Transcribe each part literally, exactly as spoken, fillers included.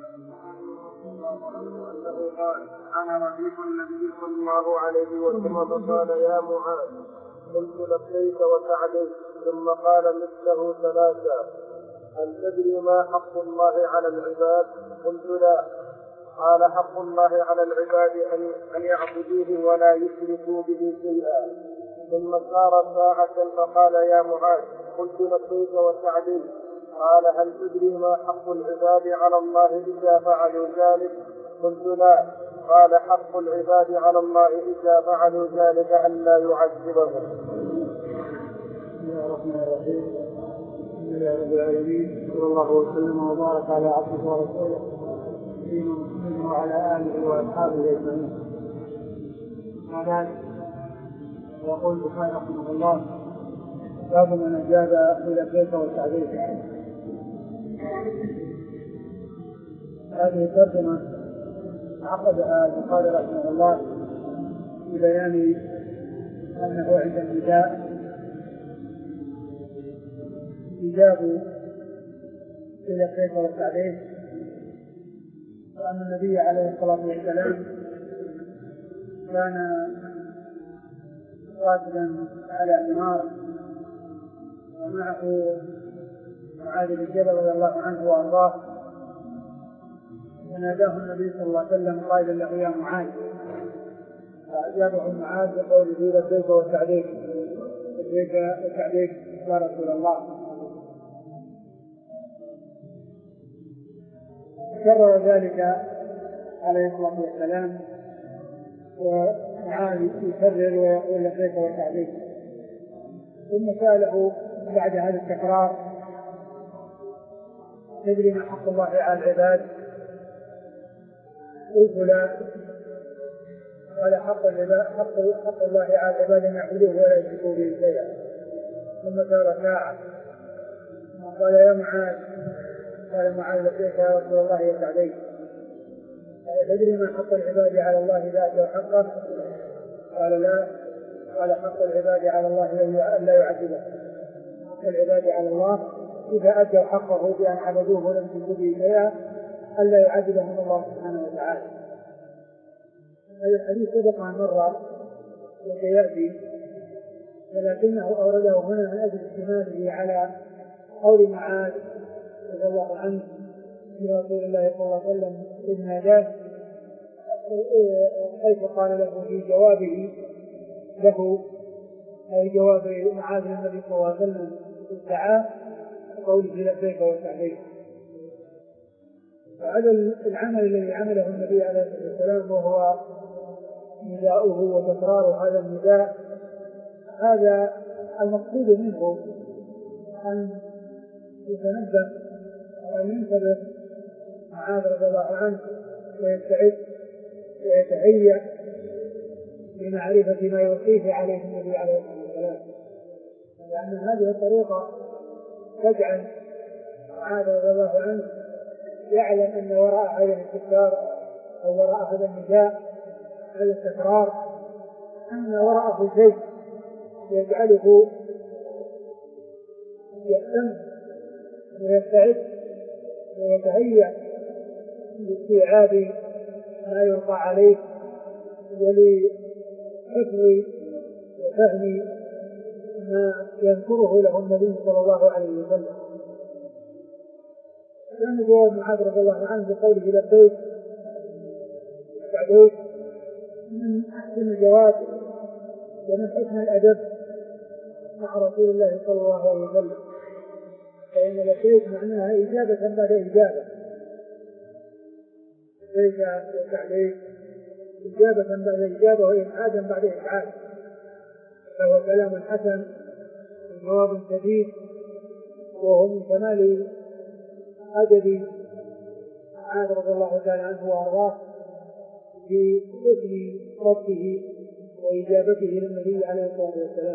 أنه قال: أنا رفيق النبي صلى الله عليه وسلم فقال: يا معاذ. قلت: لبيك وسعديك. ثم قال مثله ثلاثا: هل تدري ما حق الله على العباد؟ قلت: لا. قال: حق الله على العباد أن يعبدوه ولا يشركوا به شيئا. ثم سار ساعة فقال: يا معاذ. قلت: لبيك وسعديك. قال: هل تدري ما حق العباد على الله إذا فعلوا ذلك؟ قلت: لا. قال: حق العباد على الله إذا فعلوا ذلك أن لا يعذبهم. بسم الله الرحمن الرحيم. الحمد لله رب العالمين، صلى الله وسلم وبارك على عبده ورسوله نبينا محمد وعلى آله وأصحابه أجمعين. أما بعد، يقول البخاري رحمه الله: باب من أجاب بلبيك وسعديك. هذه ترجمة عقدها البخاري رحمه الله في بيان أنه عند النداء إجابة بلبيك وسعديك، وأن النبي عليه الصلاة والسلام كان راكبا على حمار ومعه معاذ بن جبل رضي الله عنه وأرضاه، فناداه النبي صلى الله عليه وسلم قائلا له: يا معاذ. فأجابه معاذ بقوله: لبيك وسعديك، لبيك وسعديك يا رسول الله. كرر ذلك عليه الصلاة والسلام، ومعاذ يكرر ويقول: لبيك وسعديك. ثم سأله بعد هذا التكرار: تدري ما حق الله على العباد؟ قلت: لا. قال: حق العباد حق, حق الله على العباد ان يعبدوه ولا يشركوا به شيئا. ثم سار ساعة قال: يا معاذ. قال معاذ: لبيك يا رسول الله وسعديك. تدري ما حق العباد على الله إذا أتوا حقه؟ قال: لا. قال: حق العباد على الله أن لا يعذبه. حق العباد على الله إذا أتوا حقه بأن عبدوه ولم يشركوا به شيئا أن لا يعذبهم الله سبحانه وتعالى. هذا الحديث سبق عن مرة وسيأتي، ولكنه أورده هنا من أجل استناده على قول معاذ رضي الله عنه لرسول الله صلى الله عليه وسلم إذ ناداه، حيث قال له في جوابه له أي جواب معاذ النبي صلى الله عليه وسلم دعاه قوله: لبيك وسعديك. وهذا العمل الذي عمله النبي عليه الصلاة والسلام وهو نداؤه وتكرار هذا النداء، هذا المقصود منه أن يتنبه وأن ينتبه معاذ رضي الله عنه ويستعد ويتهيأ لمعرفة ما يوصيه عليه النبي عليه الصلاة والسلام، لأن هذه الطريقة تجعل معاذ رضي الله عنه يعلم أن وراء هذا الاستكرار أو وراء هذا النداء هذا التكرار أن وراءه شيء يجعله يهتم ويستعد ويتهيأ لاستيعاب ما يلقى عليه ولحفظ وفهم ما يذكره له النبي صلى الله عليه وسلم. كان جواب معاذ رضي الله عنه بقوله: لبيك وسعديك من أحسن الجواب ومن حسن الأدب مع رسول الله صلى الله عليه وسلم، فإن لبيك معناها إجابة بعد إجابة. لبيك وسعديك إجابة بعد إجابة وإسعادا بعد إسعاد، فهو كلام حسن وجواب جديد، وهو من كمال أدب معاذ رضي الله تعالى عنه وأرضاه في حسن رده وإجابته للنبي عليه الصلاة والسلام.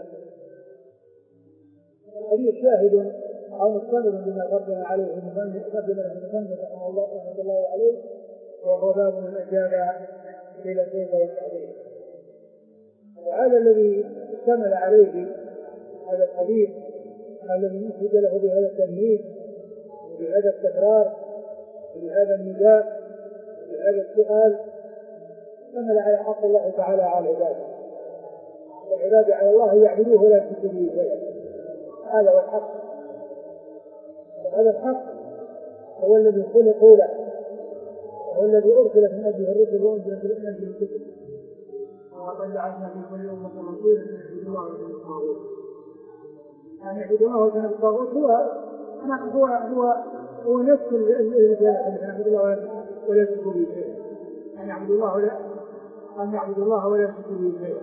الحديث شاهد أو مستمر بما قدم عليه المصنف رحمه الله عليه، وهو باب من أجاب بلبيك وسعديك. وهذا الذي اشتمل عليه هذا الحديث الذي نسبت له بهذا التمهيد وبهذا التكرار بهذا النداء بهذا السؤال اشتمل على حق الله تعالى على عباده. والعباد على الله يعبدوه ولا يشركوا به شيئا. هذا هو الحق. وهذا الحق هو الذي خلقوا له، وهو الذي ارسلت من اجله الرسل وانزلت من اجله الكتب. ولقد جعلنا في كل امه رسولا ان يعبدوا الله واجتنبوا الطاغوت. ان يعبدوا الله واجتنبوا الطاغوت هو هو هو هو نفس الذي ان يعبدوا الله ولا يشركوا به شيئا. ان يعبدوا الله ولا ان يعبدوا الله ولا يشركوا به شيئا.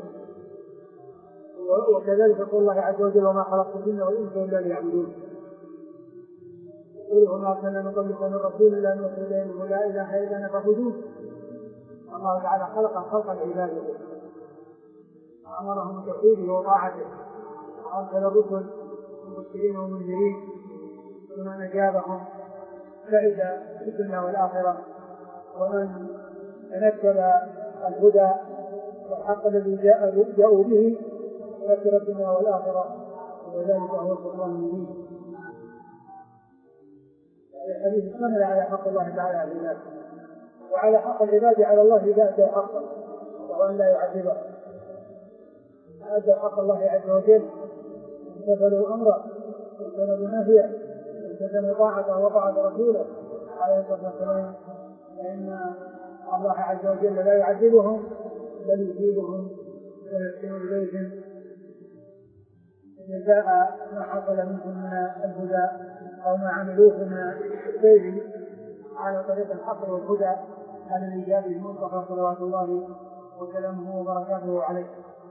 وكذلك قول الله عز وجل: وما خلقت الجن والانس الا ليعبدون. قل وما ارسلنا من قبلك من رسول الا نوحي اليه انه لا اله الا انا فاعبدون. الله تعالى خلق خلق العباد وامرهم بتوحيده وطاعته، وارسل الرسل مبشرين ومنذرين، ومن اجابهم سعد في الدنيا والاخره، ومن تنكر الهدى والحق الذي جاءوا به ذكر الدنيا والآخرة، وذلك هو القرآن المبين. الحديث اشتمل على حق الله تعالى على العباد، وعلى حق العباد على الله إذا أدى حقه، وهو أن لا يعذبه. أدى حق الله عز وجل، امتثلوا أمره واجتنبوا نهيه، التزموا طاعته وطاعة رسوله عليه الصلاة والسلام، فإن الله عز وجل لا يعذبهم بل يجيبهم ويحسن إليهم جزاء ما حصل منهم من الهدى أو ما عملوه من السير على طريق الحق والهدى الذي جاء به المصطفى صلوات الله وسلامه وبركاته عليه.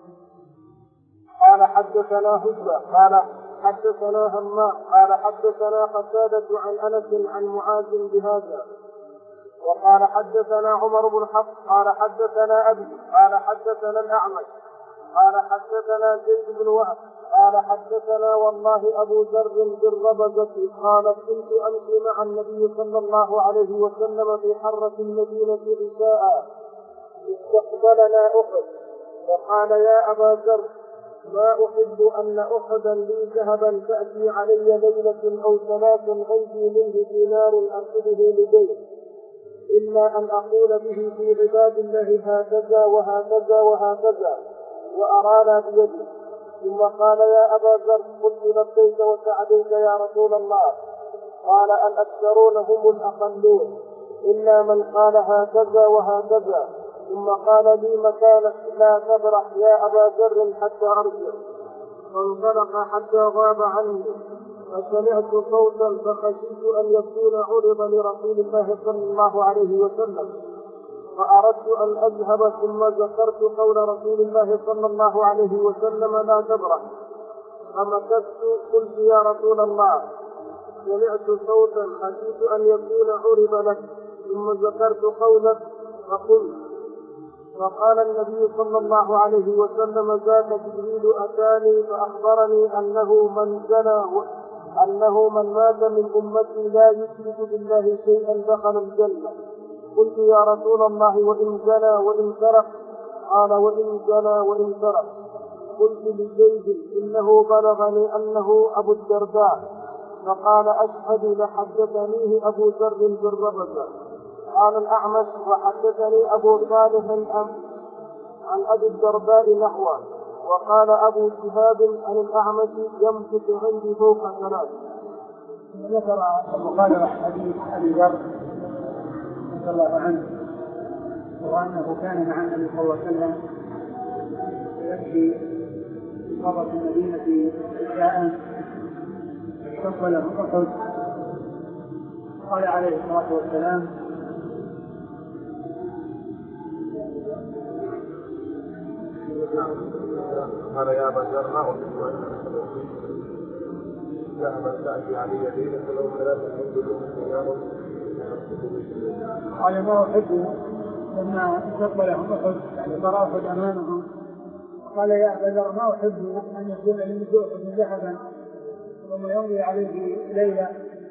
قال حدثنا هشام قال حدثنا همام قال حدثنا قتادة عن أنس عن معاذ بهذا. وقال حدثنا عمر بن حفص قال حدثنا أبي قال حدثنا الأعمش قال حدثنا زيد بن وهب قال حدثنا والله أبو ذر بالربزة قال كنت أمشي مع النبي صلى الله عليه وسلم في حرة المدينة عشاء استقبلنا أحد فقال: يا أبا ذر، ما أحب أن أحدا لي ذهبا تأتي علي ليلة أو ثلاث عندي منه دينار أخذه لديه، إلا أن أقول به في عباد الله هكذا وهكذا وهكذا وأرانا بيدي. ثم قال: يا أبا ذر، قلت: لبيك وسعديك يا رسول الله. قال: الأكثرون هم الأقلون إلا من قال هكذا وهكذا. ثم قال لي: مكانك لا تبرح يا أبا ذر حتى أرجع. فانطلق حتى غاب عني، فسمعت صوتا فخشيت أن يكون عرض لرسول الله صلى الله عليه وسلم، فأردت أن أذهب، ثم ذكرت قول رسول الله صلى الله عليه وسلم: لا تبرح. فمكثت قلت: يا رسول الله، سمعت صوتا خشيت أن يكون عرض لك، ثم ذكرت قولك فقلت. فقال النبي صلى الله عليه وسلم: ذاك جبريل أتاني فأخبرني أنه من زنى أنه من مات من أمتي لا يشرك بالله شيئا دخل الجنة. قلت: يا رسول الله، وإن زنى وإن سرق؟ قال: وإن زنى وإن سرق. قلت لزيد: إنه بلغني أنه أبو الدرداء. فقال: أشهد لحدثنيه أبو ذر بالربزة. قال الأعمش: وحدثني أبو صالح عن أبي الدرداء نحوه. وقال أبو شهاب عن الأعمش: يمسك عندي فوق ثلاث. ذكر البخاري حديث أبي ذر رضي الله عنه، وأنه كان مع النبي صلى الله عليه وسلم يمشي في قرة المدينة عشاء استقبله أحد. قال عليه الصلاة والسلام: قال: يا أبا ذر، ما أحب أن ذهب تأتي علي ليلة أو ثلاثة عندي منه دينار. قال: ما أحب لما استقبلهم أحد، يعني ترى أحد أمامهم، قال: يا أبا ذر، ما أحب أن يكون لي أحد ذهبا ثم يمضي عليه ليلة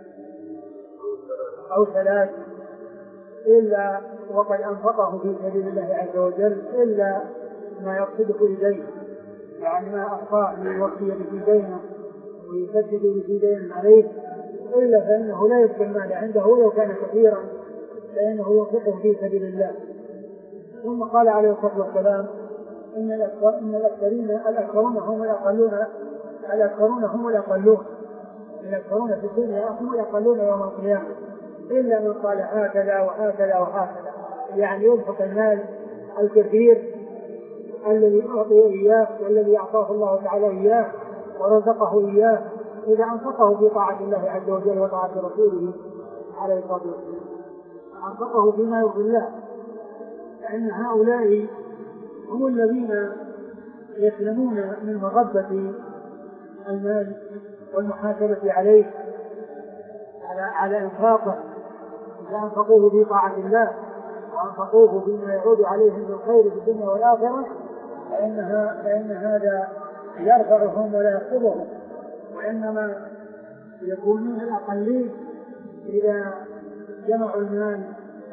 أو ثلاث إلا وقد أنفقه في سبيل الله عز وجل، إلا ما يقصده إليه، يعني ما أخفاه ليوفي به دينه ويسدد به دين عليه، إلا فإنه لا يبقى المال عنده ولو كان كثيرا فإنه ينفقه في سبيل الله. ثم قال عليه الصلاة والسلام إن الأكثرين الأكثرون هم الأقلون الأكثرون هم الأقلون الأكثرون في الدنيا هم الأقلون يوم القيامة، إلا من قال هكذا وهكذا وهكذا، يعني ينفق المال الكثير الذي أعطيه إياه والذي أعطاه الله تعالى إياه ورزقه إياه، إذا أنفقه في طاعة الله عز وجل وطاعة رسوله عليه الصلاة والسلام أنفقه فيما يرضي الله، فإن هؤلاء هم الذين يسلمون من مغبة المال والمحاسبة عليه على, على إنفاقه. إذا أنفقوه في طاعة الله وأنفقوه فيما يعود عليهم بالخير في الدنيا والآخرة فإنها فإن هذا يرفعهم ولا يخفضهم، وإنما يكونون الأقلين إذا جمعوا المال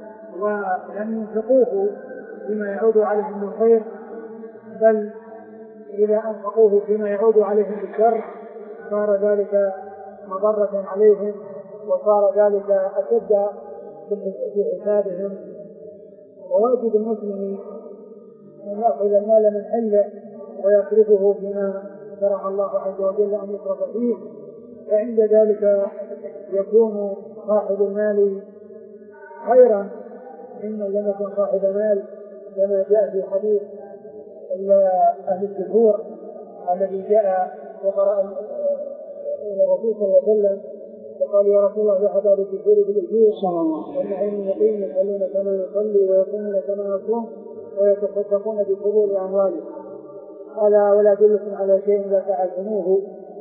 ولم ينفقوه فيما يعود عليهم بالخير، بل إذا أنفقوه فيما يعود عليهم بالشر صار ذلك مضرة عليهم وصار ذلك أشد في حسابهم. وواجب المسلم أن يأخذ المال من حله ويصرفه فيما شرع الله عز وجل أن يصرف فيه، فعند ذلك يكون صاحب المال خيرا ممن لم يكن صاحب مال، كما جاء في حديث أهل الدثور الذي جاء وقرأ إلى الرسول صلى الله عليه وسلم وقال يا رسول الله ذهب أهل الدثور بالأجور والنعيم يقيم يصلون كما يصلي ويصومون كما يصوم ويتصدقون بفضول أموالهم، قال ولا أدلكم على شيء إذا فعلتموه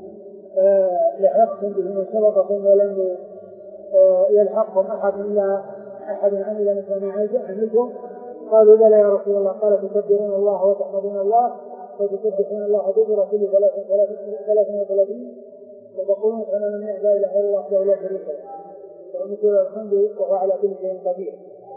لحقتم به من سبقكم ولم يلحقكم أحد إلا أحد عمل مثل ما عملتم؟ قالوا بلى يا رسول الله، قال تكبرون الله وتحمدون الله وتسبحون الله بكرة ثلاث وثلاثين وتقولون كما من لا إله إلا الله وحده لا شريك له ومثل الحمد وهو على كل شيء قدير.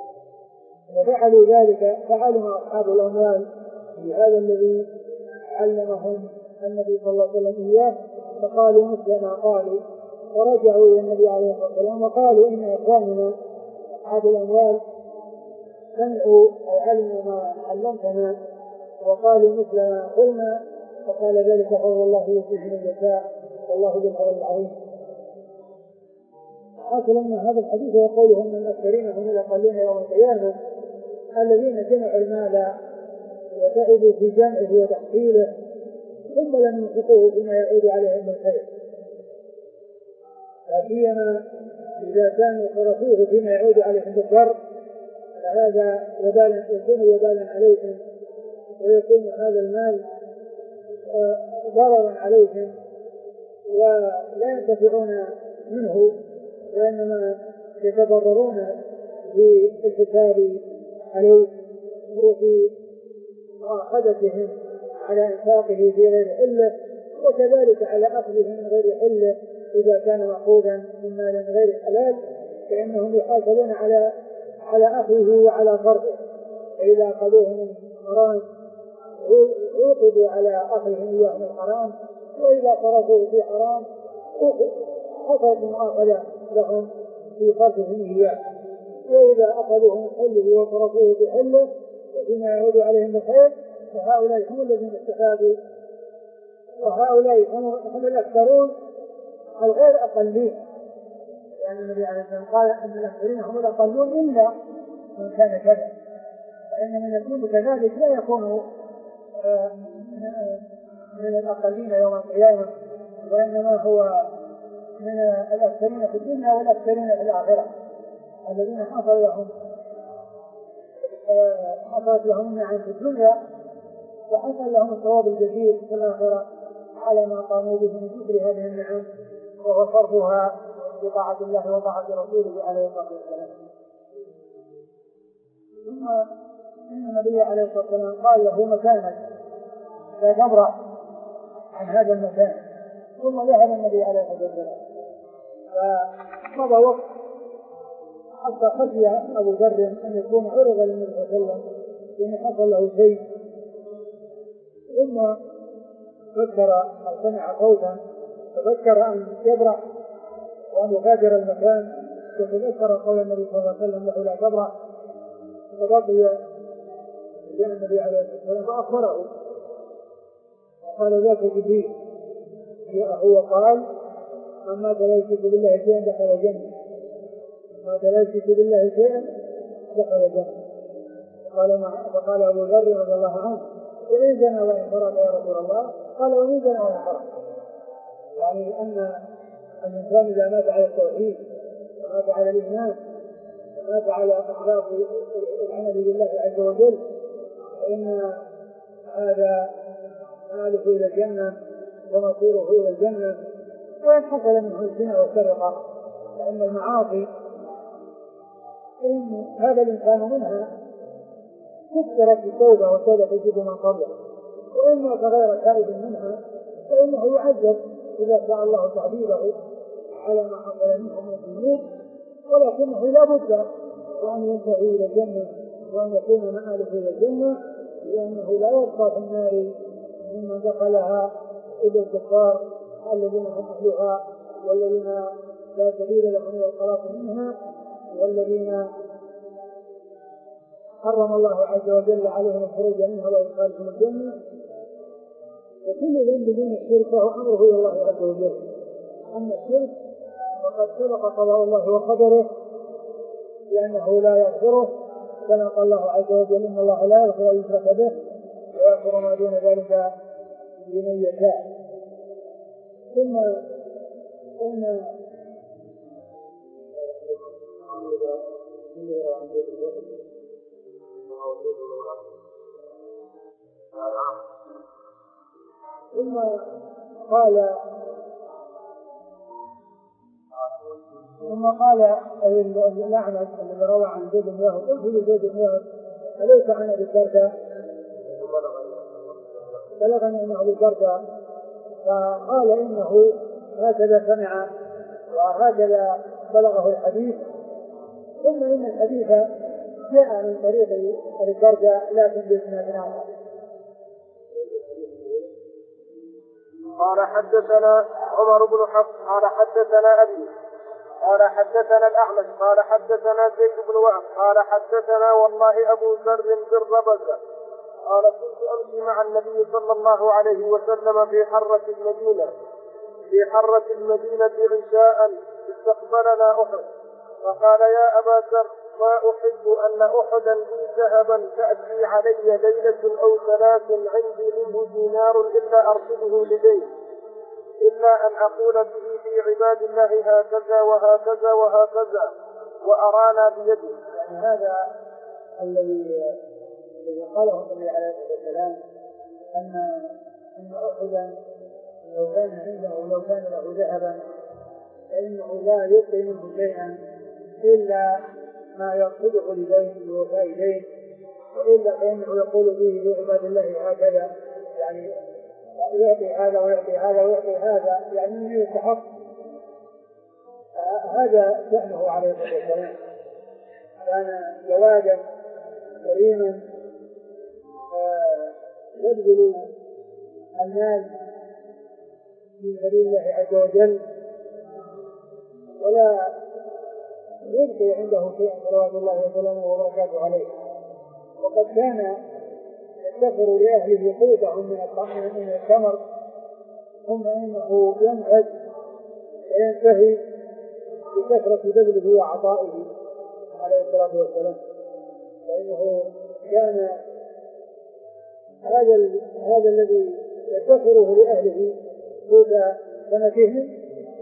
وفعلوا ذلك فعلم أصحاب الأموال بهذا الذي علمهم النبي صلى الله عليه وسلم إياه، فقالوا مثل ما قالوا ورجعوا إلى النبي عليه الصلاة والسلام وقالوا إن إخواننا أصحاب الأموال سمعوا أو علموا ما علمتنا وقالوا مثل ما قلنا، فقال ذلك فهو الله يؤتيه من يشاء والله ذو الفضل العظيم. حاصل من هذا الحديث وقوله ان الاكثرين هم الاقلون يوم القيامه الذين جمعوا المال وتعبوا في جمعه وتحصيله ثم لم ينفقوه فيما يعود عليهم من خير، لا سيما اذا كانوا صرفوه فيما يعود عليهم بالضر فهذا وبالا يكون وبالا عليهم ويكون هذا المال ضررا عليهم ولا ينتفعون منه وإنما يتضررون بالحساب عليه وفي مؤاخذتهم على إنفاقه في غير حله، وكذلك على أخذه من غير حله إذا كان مأخوذا من مال غير حلال فإنهم يحاسبون على على أخذه وعلى صرفه، فإذا أخذوه من حرام عوقبوا على أخذهم إياه من حرام، وإذا صرفوه في حرام حصلت مؤاخذة لهم في صرفهم إياه، وإذا أخذوه من حله وصرفوه في حله وفيما يعود عليهم بخير فهؤلاء هم الذين استفادوا، وهؤلاء هم الأكثرون الغير أقلين، يعني النبي عليه الصلاة والسلام قال أن الأكثرين هم الأقلون إلا من كان كذا، فإن من يكون كذلك لا يكون من الأقلين يوم القيامة، وإنما هو من الأكثرين في الدنيا والأكثرين في الآخرة الذين حصل لهم حصلت لهم نعم في الدنيا وحصل لهم الثواب الجزيل في الآخرة على ما قاموا به من ذكر هذه النعم وهو صرفها بطاعة الله وطاعة رسوله عليه الصلاة والسلام. ثم إن النبي عليه الصلاة والسلام قال له مكانك لا تبرح عن هذا المكان، ثم ذهب النبي عليه الصلاة والسلام فمضى وقت حتى خشي أبو ذر أن يكون عرض للنبي صلى الله عليه وسلم لأن حصل له شيء، ثم فكر أو سمع صوتا ففكر أن يبرح وأن يغادر المكان تتذكر قول النبي صلى الله عليه وسلم له لا تبرح، فبقي جاء النبي عليه الصلاة والسلام فأخبره قال ذاك جبريل هو قال من مات لا يشرك بالله شيئا دخل الجنة، مات لا يشرك بالله شيئا دخل الجنة. فقال أبو ذر رضي الله عنه وإن زنى وإن فرط يا رسول الله؟ قال وإن زنى وإن فرط، يعني أن الإنسان إذا مات على التوحيد ومات على الإيمان ومات على أخلاق العمل لله عز وجل فإن هذا ماله إلى الجنة ومصيره إلى الجنة. وإن حصل منه الزنا والسرقة فإن المعاصي إن هذا الإنسان منها كثرت التوبة والتوبة تجد من قبله، وإما كغير تائب منها فإنه يعذب إذا شاء الله تعذيبه على ما حصل منه من الذنوب، ولكنه لا بد وأن ينتهي إلى الجنة وأن يكون مآله إلى الجنة، لأنه لا يبقى في النار ممن دخلها إلا الكفار الذين هم أهلها والذين لا سبيل لهم إلى الخلاص منها والذين حرم الله عز وجل عليهم الخروج منها وإدخالهم الجنة. وكل ذنب دون الشرك فهو أمره إلى الله عز وجل. أما الشرك فقد سبق قضاء الله وقدره لأنه لا يغفره، كما قال الله عز وجل إن الله لا يغفر أن يشرك به ويغفر ما دون ذلك لمن يشاء. ثم إن ثم قال ثم قال الأعمش الذي روى عن زيد بن وهب قلت لزيد بن وهب أليس عن أبي الدرداء؟ بلغني أنه أبي الدرداء، فقال إنه هكذا سمع وهكذا بلغه الحديث. ثم إن الحديث جاء من طريق أبي الدرداء لكن بإسناد آخر. قال حدثنا عمر بن حفص قال حدثنا أبي قال حدثنا الأعمش قال حدثنا زيد بن وهب قال حدثنا والله أبو ذر بالربزة قال كنت أمشي مع النبي صلى الله عليه وسلم في حرة المدينة في حرة المدينة غشاء استقبلنا أحد فقال يا أبا ذر ما أحب أن أحدا لي ذهبا تأتي علي ليلة أو ثلاث عندي منه دينار إلا أرسله لديه إلا أن أقول به في عباد الله هكذا وهكذا وهكذا وأرانا بيده. يعني هذا الذي الذي قاله النبي عليه الصلاة والسلام أن أن أحدا لو كان عنده لو كان له ذهبا فإنه لا يعطي منه شيئا إلا ما يرصده لدين لوفاء دين، وإلا فإنه يقول به لعباد الله هكذا، يعني يعطي هذا ويعطي هذا ويعطي هذا يعني من يستحق. هذا شأنه عليه الصلاة والسلام، كان جوادا كريما يبذل المال في سبيل الله عز وجل ولا يبقي عنده شيء صلوات الله وسلامه وبركاته عليه. وقد كان يدخر لأهله قوتهم من الطعام من التمر ثم إنه ينهج وينتهي بكثرة بذله وعطائه عليه الصلاة والسلام، فإنه كان هذا هذا الذي يدخره لأهله قوت سنتهم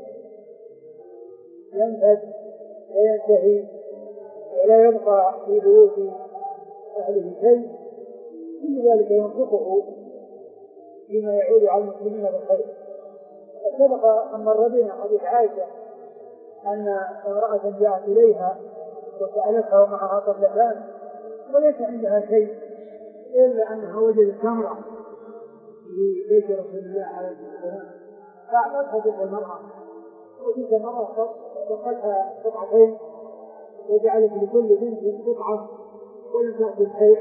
ينهج وينتهي ولا يبقى في بيوت أهله شيء، كل ذلك ينفقه فيما يعود على المسلمين بالخير. وسبق أن مر بنا حديث عائشة أن امرأة جاءت إليها وسألتها ومعها طفلتان وليس عندها شيء إلا أنها وجدت تمرة في بيت رسول الله عليه الصلاة والسلام، فأعطتها تلك المرأة وتلك المرأة وقتها قطعتين وجعلت لكل بنت قطعة ولم تأخذ شيء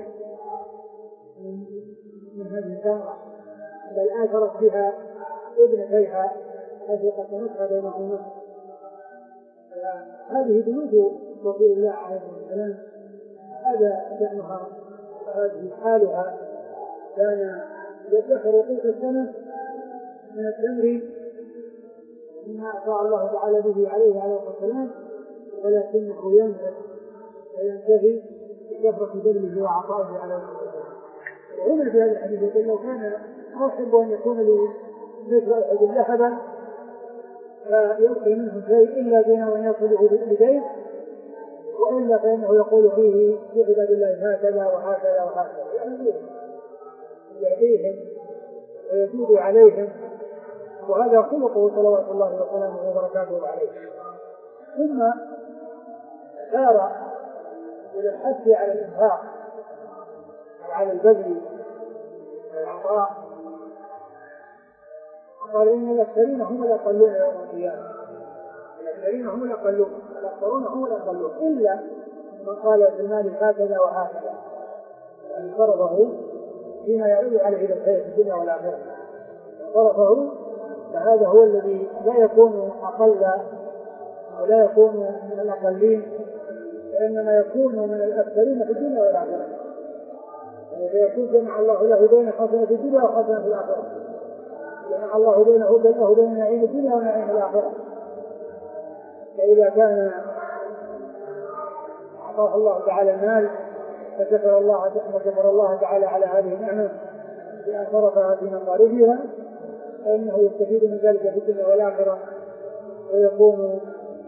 من هذه الثمرة، بل آثرت بها ابنتيها التي قسمتها بينهما. هذه بيوت رسول الله عليه الصلاة والسلام، هذا شأنها وهذه حالها. كان يدخر قوت السنة من التمر مما أعطى الله تعالى به عليه عليه الصلاة والسلام، ولكنه ينفق وينتهي بكثرة بذله وعطائه عليه الصلاة والسلام. وهنا في هذا الحديث يقول لو كان أحب أن يكون لي مثل أحد ذهبا فيبقي منه شيء إلا دينه وأن يصله بدين، وإلا فإنه يقول فيه في عباد الله هكذا وهكذا وهكذا، يعني يأتيهم ويجود عليهم، وهذا خلقه صلوات الله وسلامه وبركاته عليه. ثم سار إلى الحث على الإنفاق وعلى البذل والعطاء، قال إن الأكثرين هم الأقلون يوم القيامة، الأكثرين هم الأقلون، الأكثرون هم الأقلون، إلا من قال في المال هكذا وهكذا، يعني فرضه فيما يعود عليه بالخير في الدنيا والآخرة، فرضه، فهذا هو الذي لا يكون أقل ولا يكون من الأقلين، وإنما يكون من الأكثرين في الدنيا والآخرة، فيكون جمع الله له بين حسنة في الدنيا وحسنة في الآخرة، جمع الله بينه وبينه بين نعيم الدنيا ونعيم الآخرة. فإذا كان أعطاه الله تعالى المال فشكر الله وشكر الله تعالى على هذه النعمة بأن صرفها في مصارفها، فإنه يستفيد من ذلك في الدنيا والآخرة، ويكون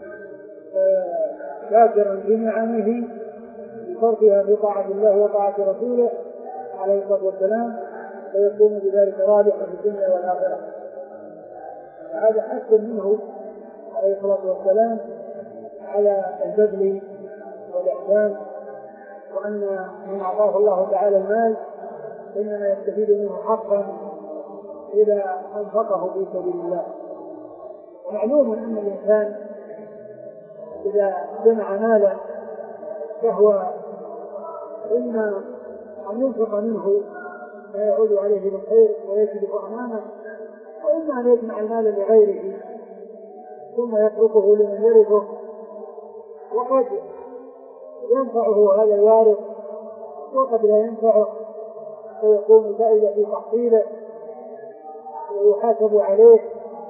شاكرا بنعمه بصرفها في طاعة الله وطاعة رسوله عليه الصلاة والسلام، فيكون بذلك رابحا في الدنيا والآخرة. فهذا حث منه عليه الصلاة والسلام على البذل والإحسان، وأن من أعطاه الله تعالى المال إنما يستفيد منه حقا إذا أنفقه في سبيل الله. ومعلوم أن الإنسان إذا جمع مالا فهو إما أن ينفق منه ما يعود عليه بالخير ويجلب أمامه، وإما أن يجمع المال لغيره ثم يتركه لمن يرثه، وقد ينفعه هذا الوارث وقد لا ينفعه، فيكون فائدة في تحصيله ويحاسب عليه،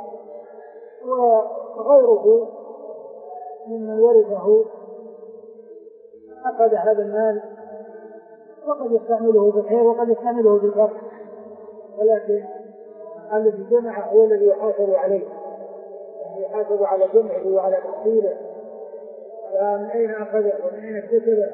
وغيره ممن ورثه أخذ هذا المال وقد يستعمله بالخير وقد يستعمله بالشر، ولكن الذي جمع هو الذي يحاسب عليه، يحاسب على جمعه وعلى تحصيله، فمن أين أخذه ومن أين اكتسبه.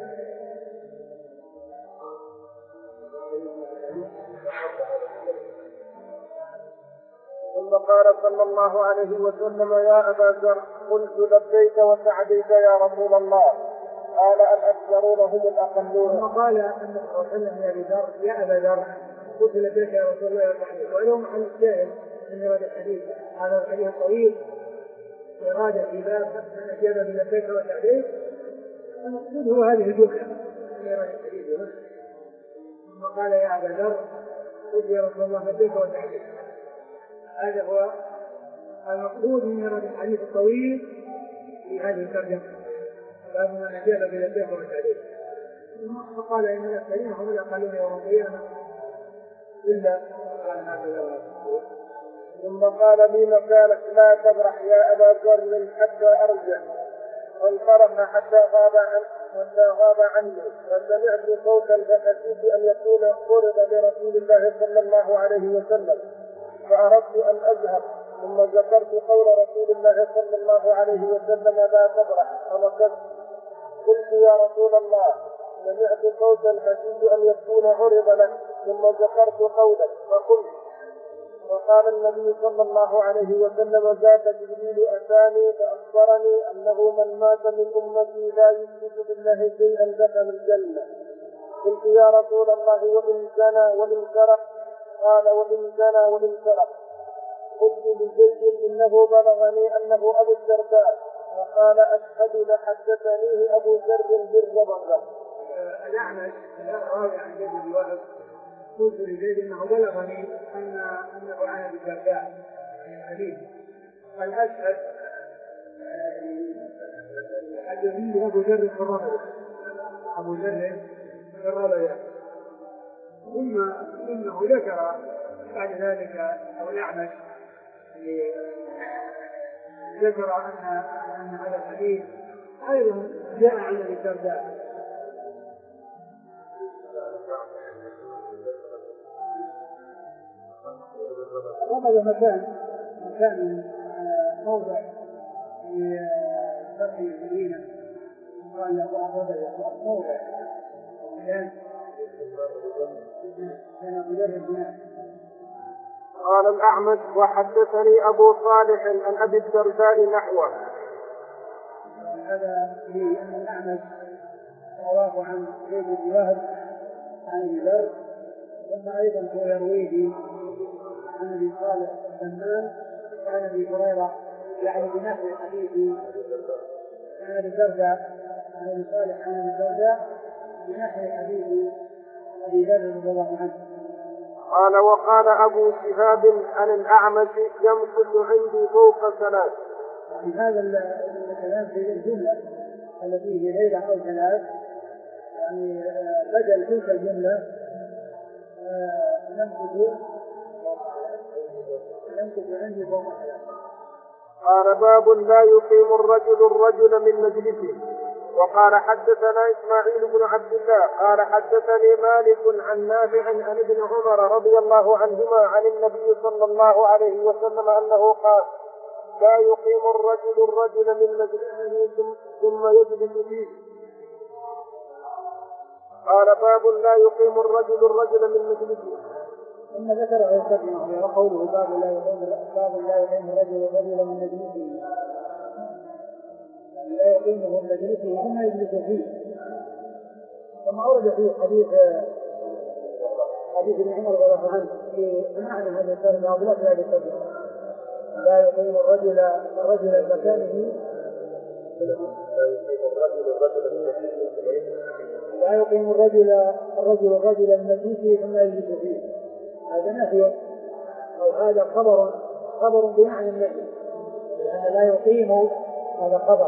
ثم قال صلى الله عليه وسلم يا أبا ذر قلت لبيك وسعديك يا رسول الله، قال الأكثرون هم الأقلون. ثم قال النبي صلى الله عليه وسلم يا أبي ذر يا أبا ذر قلت لبيك يا رسول الله وسعديك. وله محل الشاهد من هذا الحديث، هذا الحديث الطويل إرادة في باب من أجاب بلبيك وسعديك، المقصود هو هذه الجملة من إرادة الحديث. ثم قال يا أبا ذر قلت يا رسول الله لبيك وسعديك، هذا هو المقصود من هذا الحديث الطويل في هذه الترجمة، باب من أجاب بلبيك وسعديك. ثم قال إن الأكثرين هم الأقلون يوم القيامة إلا قال هكذا. ثم قال لي مكانك لا تبرح يا أبا ذر حتى أرجع، فانصرف حتى غاب عنه حتى غاب عني، فسمعت صوتا فخشيت أن يكون قرب لرسول الله صلى الله عليه وسلم، فأردت أن أذهب، ثم ذكرت قول رسول الله صلى الله عليه وسلم لا تبرح، فمكثت. قلت يا رسول الله سمعت صوتا خشيت أن يكون عرض لك، ثم ذكرت قولك فقلت. وقال النبي صلى الله عليه وسلم ذات جبريل أتاني فأخبرني أنه من مات من أمتي لا يشرك بالله شيئا دخل الجنة. قلت يا رسول الله وإن زنى وإن سرق؟ قال وإن زنى وإن سرق. قلت لزيد إنه بلغني أنه أبو الدرداء، وقال أشهد لحدثنيه أبو ذر بالربع. الأعمش الراوي عن زيد بن وهب قلت لزيد انه بلغني ان انه عن ابي الدرداء من الحديث، قال اشهد حدثني أبو ذر في الربيع أبو ذر في الربيع ثم إنه ذكر بعد ذلك أو الأعمش ذكر أن أن هذا الحديث أيضا جاء عن أبي الدرداء. وهذا مكان مكان موضع في شرق المدينة قال أبو موضع كان كان مدرب هناك. قال الأعمش وحدثني أبو صالح عن أبي الدرداء نحوه. هذا في أن الأعمش رواه عن زيد بن وهب عن أبي ذر ثم أيضا هو يرويه عن أبي صالح السمان عن أبي هريرة يعني بنحو حديث عن أبي الدرداء عن أبي صالح عن أبي الدرداء بنحو حديث أبي ذر رضي الله عنه. قال وقال أبو شهاب عن الأعمش يمكث عندي فوق ثلاث. في هذا الكلام في الجملة التي في ليلة أو ثلاث يعني بدل تلك الجملة يمكث يمكث عندي فوق ثلاث. قال باب لا يقيم الرجل الرجل من مجلسه. وقال حدثنا إسماعيل بن عبد الله قال حدثني مالك عن نافع عن ابن عمر رضي الله عنهما عن النبي صلى الله عليه وسلم أنه قال لا يقيم الرجل الرجل من مجلسه ثم يجلس فيه. قال باب لا يقيم الرجل الرجل من مجلسه. ثم ذكره القديم وقوله باب لا يقيم باب لا يقيم الرجل الرجل من مجلسه لا يقيمه من مجلسه ثم يجلس فيه. ثم أورد فيه حديث حديث ابن عمر رضي الله عنه في معنى هذا الكلام أو بلفظ هذا الكلام لا يقيم الرجل الرجل مكانه لا يقيم الرجل الرجل الرجل من مجلسه ثم يجلس فيه. هذا نفي أو هذا خبر خبر بمعنى النفي لأن لا يقيم هذا خبر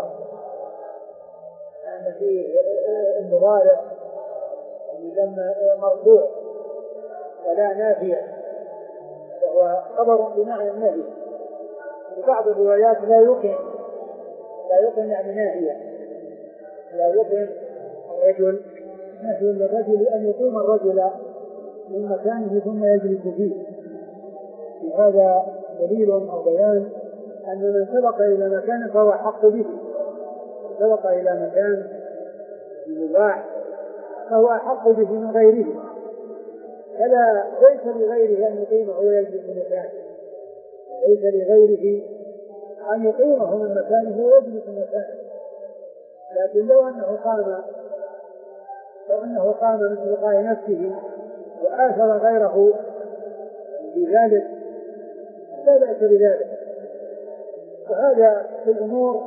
لأن فيه المضارع يسمى مرفوع ولا نافية وهو خبر بمعنى النفي. في بعض الروايات لا يقيم لا يقيم يعني نافية لا يقيم الرجل نفي للرجل أن يقيم الرجل من مكانه ثم يجلس فيه. في هذا دليل أو بيان أن من سبق إلى مكان فهو حق به سبق إلى مكان مباح فهو أحق به من غيره فلا ليس لغيره أن يقيمه ويجلس في مكانه ليس لغيره أن يقيمه من مكانه ويجلس في مكانه. لكن لو أنه قام لو أنه قام من تلقاء نفسه وآثر غيره في ذلك لا بأس بذلك. وهذا في الأمور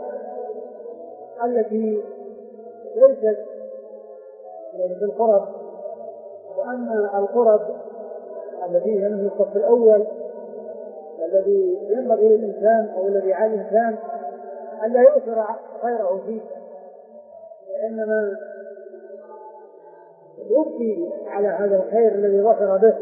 التي ليست في القرب. وأما القرب الذي هي من الصف الأول الذي ينبغي للإنسان أو الذي على الإنسان أن لا يؤثر غيره فيه وإنما يبكي على هذا الخير الذي ظفر به.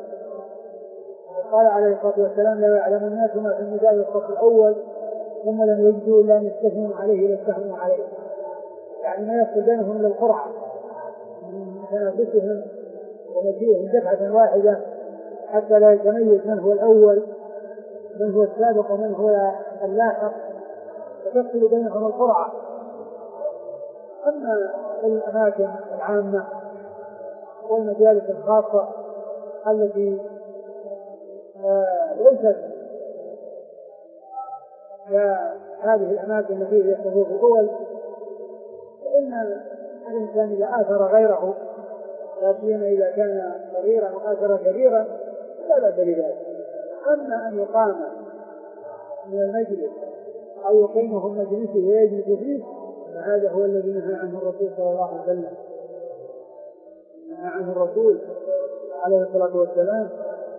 قال عليه الصلاة والسلام لو يعلم الناس ما في المجال الصف الأول ثم لم يجدوا إلا أن يستهموا عليه لاستهموا عليه يعني ما يفصل بينهم للقرعة من تنافسهم ومجيئهم دفعة واحدة حتى لا يتميز من هو الأول من هو السابق ومن هو اللاحق فتفصل بينهم القرعة. أما الأماكن العامة والمجالس الخاصة التي آه ليست كهذه الأماكن التي هي الصفوف الأول فإن الإنسان إذا آثر غيره لا سيما إذا كان صغيرا وآثر كبيرا لا بأس بذلك. أما أن يقام من المجلس أو يقيمه من مجلسه ويجلس فيه فهذا هو الذي نهى عنه الرسول صلى الله عليه وسلم نهى عنه الرسول عليه الصلاة والسلام.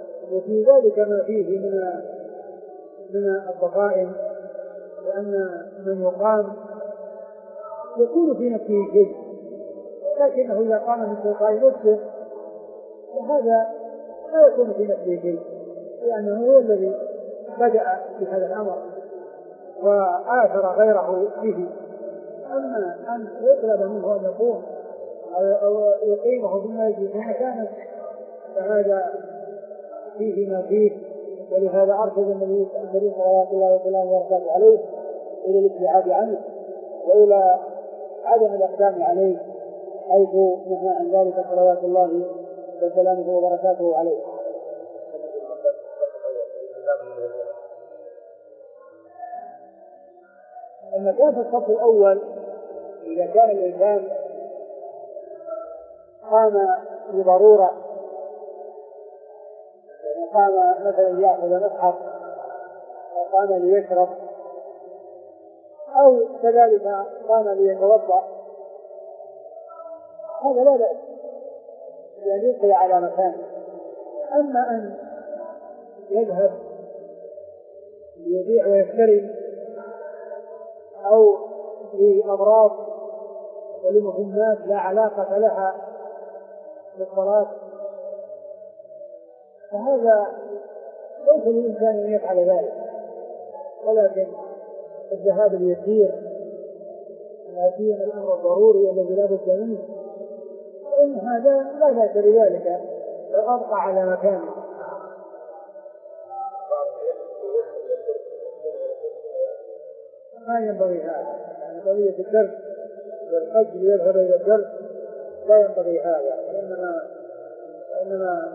وفي ذلك ما فيه من من الضغائن لأن من يقام يكون في نفسه شيء، لكنه إذا قام من تلقاء نفسه فهذا لا يكون في نفسه شيء، لأنه هو الذي بدأ بهذا الأمر وآثر غيره به. أما أن يطلب منه أن يقوم أو يقيمه في المسجد في مكانه فهذا فيه ما فيه، ولهذا أرشد النبي الكريم صلى الله عليه وسلم عليه إلى الابتعاد عنه وإلى عدم الإقدام عليه، حيث نهى عن ذلك صلوات الله وسلامه وبركاته عليه. المكان في الصف الأول إذا كان الإنسان قام بضرورة، يعني قام مثلا يأخذ مصحف أو قام ليشرب أو كذلك قام ليتوضأ، هذا لا بأس يعني يبقي على مكانه. أما أن يذهب ليبيع ويشتري أو لأغراض ولمهمات لا علاقة لها بالصلاة فهذا ليس للإنسان أن يفعل ذلك، ولكن الذهاب اليسير يأتينا الأمر الضروري الذي لا بد منه فإن هذا لا بأس بذلك لو أبقى على مكانه. ما ينبغي هذا، يعني قضية الدرس والحج ليذهب إلى الدرس لا ينبغي هذا، وإنما إنما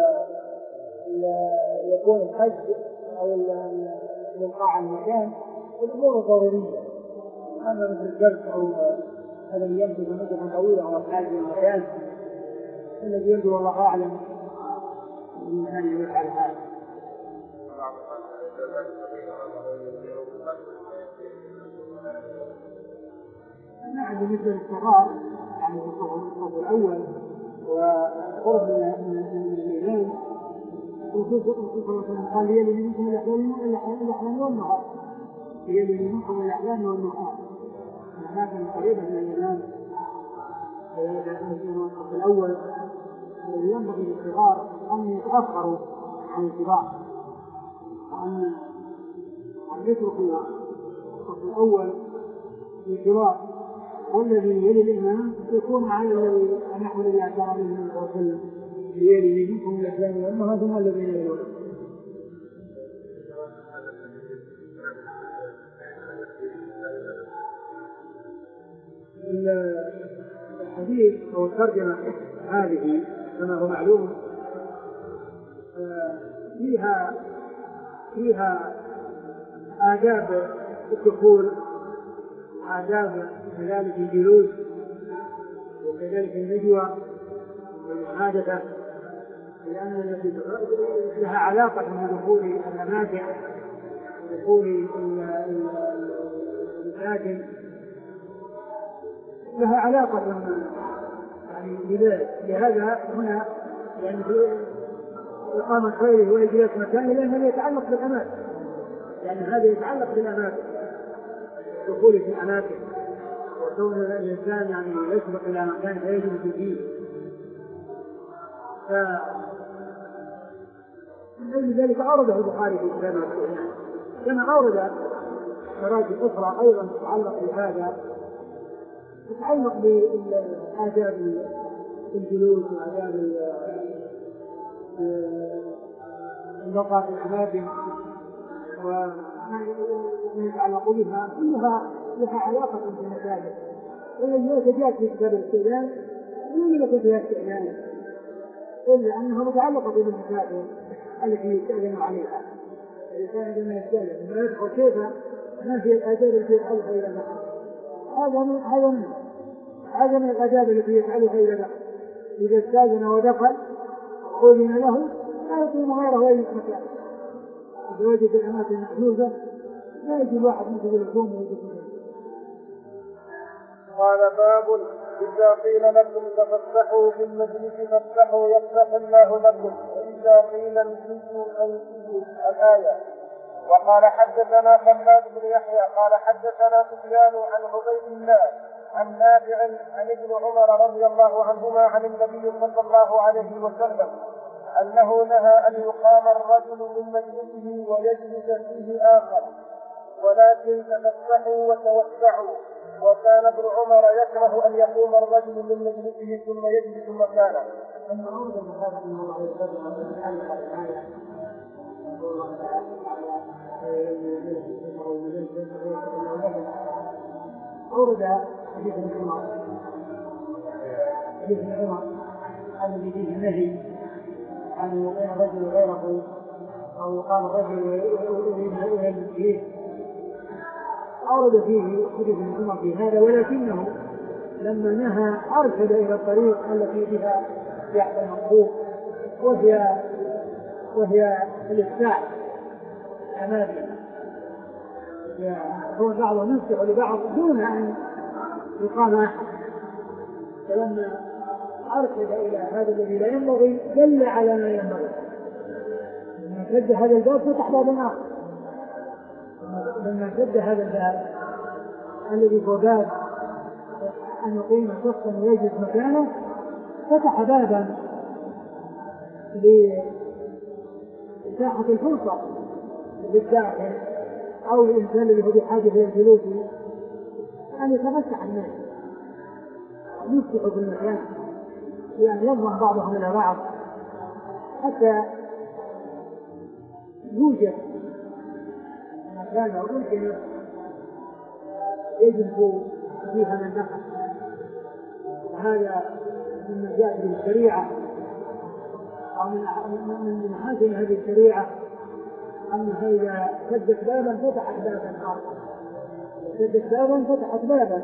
يكون الحج أو الإلقاء عن المكان الأمور ضرورية. أما مثل الدرس أو الذي يمكث مدة طويلة أو الحاج المكان الذي يبدو والله أعلم من أن يفعل هذا. نعم بالنسبة للصغار يعني في الصف الأول وقرب من الإمام قال لي منكم الأحلام والنهار، لي منكم الأحلام والنهار، هذا قريبا من الإمام في الصف الأول. ينبغي للصغار أن يتأخروا عن الكبار وأن يتركوا الصف الأول للكبار، والذي يلي الإمام يكون على النحو الذي أشار به النبي صلى الله عليه وسلم يلي منكم الأحلام والنهار ثم الذين يلون. الحديث أو الترجمة هذه كما هو معلوم فيها فيها آداب الدخول، آداب كذلك الجلوس وكذلك النجوى والمحادثة، لأن التي لها علاقة بدخول الأماكن ودخول الساكن لها علاقة يعني بذلك. لهذا هنا يعني إقامة خيره وإجلاس مكانه لأنه يتعلق بالأماكن، يعني هذا يتعلق بالأماكن، دخول في الأماكن وكون الإنسان يعني يسبق إلى مكان فيجب فيه. فمن ذلك أورده البخاري في كتابه الصحيح كما أورد مراتب أخرى أيضا تتعلق بهذا، تتعلق بآداب الجلوس وآداب البقاء في الأماكن وما يتعلق بها كلها لها علاقة بالمساجد. والذي جاءت في كتاب الاستئذان لم يكن فيها استئذان إلا أنها متعلقة بالمساجد التي يستأذن عليها. الإنسان عندما يستأذن ما يدخل كيف ما في الآداب التي يفعلها إلى نفسه، هذا من هذا من هذا من الآداب التي يفعلها إلى نفسه. إذا استأذن ودخل أذن له لا يقيم غيره أي مكان. إذا وجد الأماكن محجوزة لا يجي الواحد مثل الكون ويجب. قال باب إذا قيل لكم تفسحوا في المجلس فافسحوا يفسح الله لكم، وإذا قيل انشزوا فانشزوا الآية. وقال حدثنا خلاد بن يحيى قال حدثنا سفيان عن عبيد الله عن نافع عن ابن عمر رضي الله عنهما عن النبي صلى الله عليه وسلم أنه نهى أن يقام الرجل من مجلسه ويجلس فيه آخر ولكن تفسحوا وتوسعوا. وكان ابن عمر يكره أن يقوم الرجل من مجلسه ثم يجلس مكانه. ثم أورد البخاري رحمه الله عليه وسلم يتعلق بالآية أورد حديث ابن عمر حديث ابن عمر الذي فيه النهي أن يقيم الرجل غيره أو يقام الرجل ويجلس فيه. أورد فيه حديث ابن عمر في هذا، ولكنه لما نهى أرشد إلى الطريق التي بها يحصل المطلوب وهي وهي الإفتاء أمامه، يكون بعضهم ينصح لبعض دون أن يقام أحد. فلما أرشد إلى هذا الذي لا ينبغي دل على ما ينبغي. لما سد هذا الباب فتح بابا آخر. لما سد هذا الباب الذي هو باب أن يقيم شخصا ويجلس مكانه فتح بابا لإتاحة الفرصة للداخل أو الإنسان اللي هو بحاجة إلى الجلوس أن يتمسح الناس يفتحوا في المكان، يعني يضم بعضهم إلى بعض حتى يوجد مكان أو يمكن يجب فيها من نفس. وهذا مما جاء به الشريعة أو من محاسن هذه الشريعة أنها إذا سدت بابا فتحت بابا آخر، سدت بابا فتحت بابا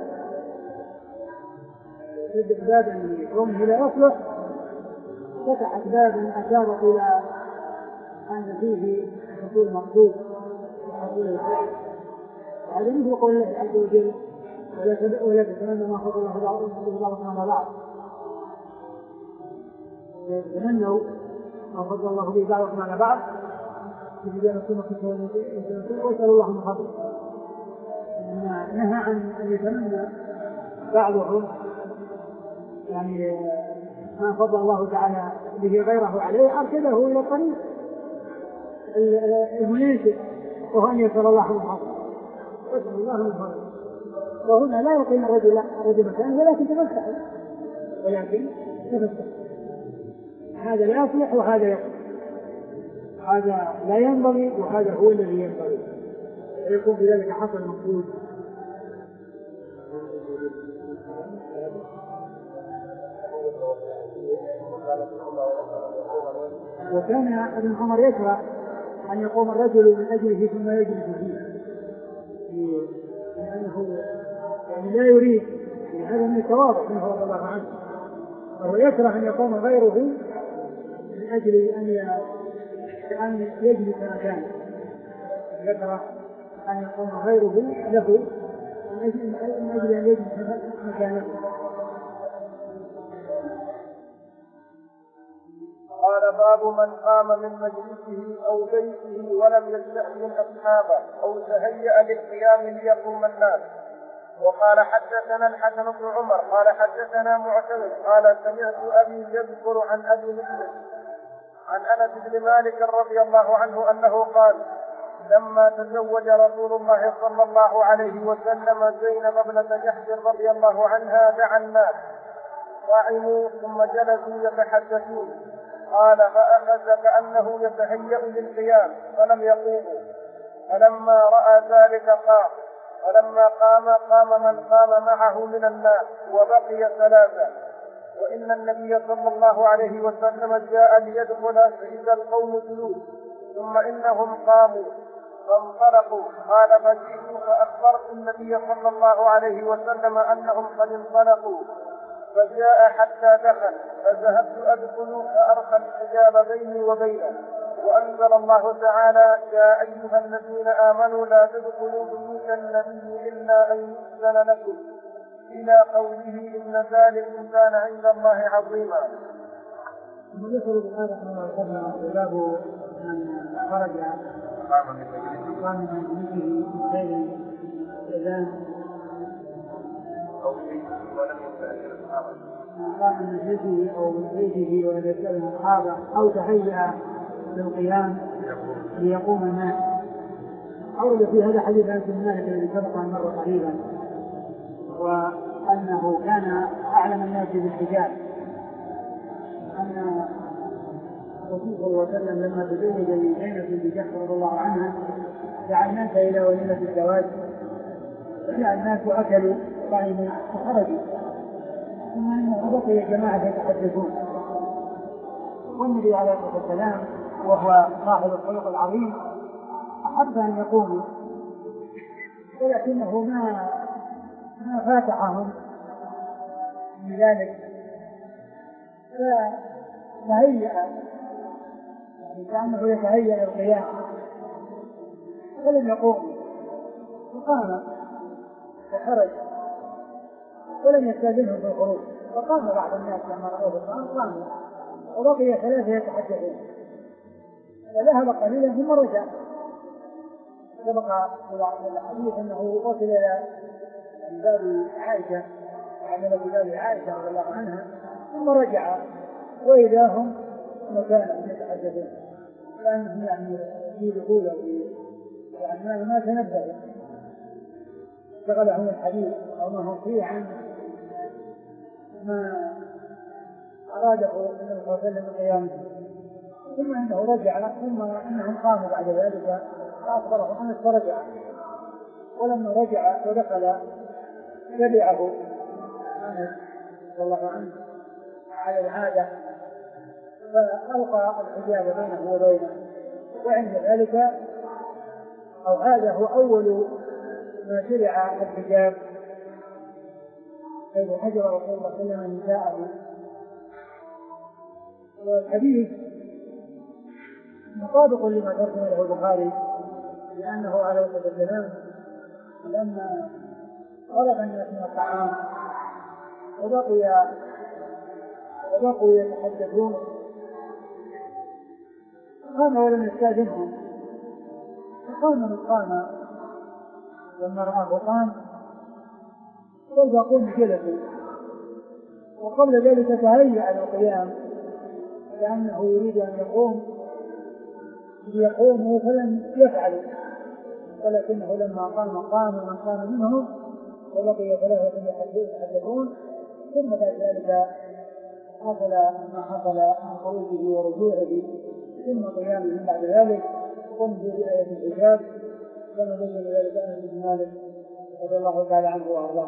سدت بابا لكونه لا يصلح فتحت بابا أشارت إلى أن فيه حصول مقصود وحصول الخير. هذا مثل قول الله عز وجل ولا تتمنوا ما فضل الله بعضكم على بعض، تتمنوا ما فضل الله به بعضكم على بعض ويسأل الله من فضله. نهى عن أن يتمنى بعضهم يعني ما فضل الله تعالى به غيره عليه، أرشده إلى الطريق المناسب وهو أن يسأل الله من فضله ويسأل الله من فضله. وهنا لا يقيم الرجل الرجل مكانه ولكن تفسح ولكن تفسح هذا لا يصلح وهذا يصلح، هذا لا ينبغي وهذا هو الذي ينبغي، ويكون بذلك حصل المقصود. وكان ابن عمر يكره أن يقوم الرجل من أجله ثم يجلس فيه، لأنه يعني لا يريد، يعني هذا من التواضع منه رضي الله عنه، وهو يكره أن يقوم غيره من أجل أن أن يجلس مكانه، يكره أن يقوم غيره له من أجل أن يجلس مكانه. قال باب من قام من مجلسه أو بيته ولم يستأذن أصحابه أو تهيأ للقيام ليقوم الناس. وقال حدثنا الحسن بن عمر قال حدثنا معتمد قال سمعت أبي يذكر عن أبي مسلم عن أنس بن مالك رضي الله عنه أنه قال لما تزوج رسول الله صلى الله عليه وسلم زينب ابنة جحش رضي الله عنها دعا الناس طعموا ثم جلسوا يتحدثون، قال فأخذ كأنه يتهيأ للقيام فلم يقوموا، فلما رأى ذلك قام، فلما قام قام من قام معه من الناس وبقي ثلاثة، وإن النبي صلى الله عليه وسلم جاء ليدخل فإذا القوم جلوس ثم إنهم قاموا فانطلقوا، قال فجئت فأخبرت النبي صلى الله عليه وسلم أنهم قد انطلقوا، فجاء حتى دخل فذهبت أدخل فأرخى الحجاب بيني وبينه، وأنزل الله تعالى يا أيها الذين آمنوا لا تدخلوا بيوت النبي إلا أن يؤذن لكم إلى قوله إن ذلكم كان عند الله عظيما. ثم ذكر بهذا باب من خرج قام من مجلسه قام من مجلسه من غير إذان أو بيته ولم يستأذن أصحابه قام من مجلسه أو من بيته ولم يستأذن أصحابه أو تهيأ للقيام ليقوم الناس. أورد في هذا حديث أنس بن مالك الذي سبق أن مر قريبا، وأنه كان أعلم الناس بالحجاب، أن الرسول صلى الله عليه وسلم لما تزوج زينب بنت جحش رضي الله عنها دعا الناس إلى وليمة الزواج، فجاء الناس وأكلوا طعموا وخرجوا، ثم إنه بقي جماعة يتحدثون، والنبي عليه الصلاة والسلام وهو صاحب الخلق العظيم أحب أن يقوموا، ولكنه ما ما فاتحهم من ذلك، فتهيأ كأنه يتهيأ للقيام ولم يقوم، فقام وخرج ولم يستأذنهم في الخروج، فقام بعض الناس لما رأوه قام قاموا وبقي ثلاثة يتحدثون، فذهب قليلا ثم رجع. سبق في الحديث أنه وصل إلى باب عائشة عمل بباب عائشة رضي الله عنها ثم رجع وإذا هم مكانهم يتحدثون، لأنهم يعني في دخوله يعني ما تنبهوا شغلهم الحديث أو ما هم فيه عن ما أراده النبي صلى الله عليه وسلم قيامه، ثم إنه رجع ثم إنهم قاموا بعد ذلك فأخبره أنس فرجع، ولما رجع ودخل تبعه أنس رضي الله عنه على العادة فألقى الحجاب بينه وبينه، وعند ذلك أو هذا هو أول ما شرع الحجاب، حيث حجر رسول الله صلى الله عليه وسلم نساءه. والحديث مطابق لما ترجم له البخاري، لأنه عليه الصلاة والسلام لما طلب الناس من الطعام وبقي وبقوا يتحدثون قام ولم يستأذنهم، فقام من قام لما رآه قام والباقون جلسوا، وقبل ذلك تهيأ للقيام لأنه يريد أن يقوم ليقوموا فلم يفعلوا، ولكنه لما قام قام من قام منهم وبقي ثلاثة يتحدثون، ثم بعد ذلك حصل ما حصل من خروجه ورجوعه ثم قيامه بعد ذلك قمت بآية الحجاب كما بين ذلك أنس بن مالك رضي الله تعالى عنه وأرضاه.